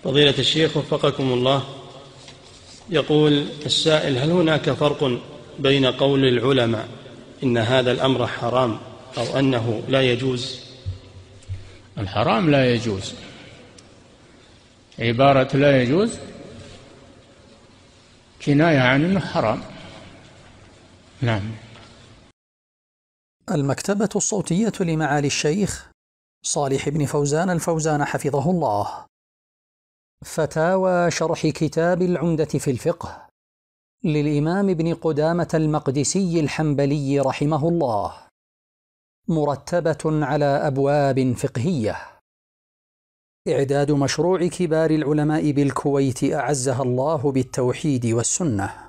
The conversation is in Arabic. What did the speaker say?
فضيلة الشيخ وفقكم الله، يقول السائل: هل هناك فرق بين قول العلماء إن هذا الأمر حرام أو أنه لا يجوز؟ الحرام لا يجوز، عبارة لا يجوز كناية عن أنه حرام. نعم. المكتبة الصوتية لمعالي الشيخ صالح بن فوزان الفوزان حفظه الله. فتاوى شرح كتاب العمدة في الفقه للإمام ابن قدامة المقدسي الحنبلي رحمه الله، مرتبة على أبواب فقهية. إعداد مشروع كبار العلماء بالكويت أعزها الله بالتوحيد والسنة.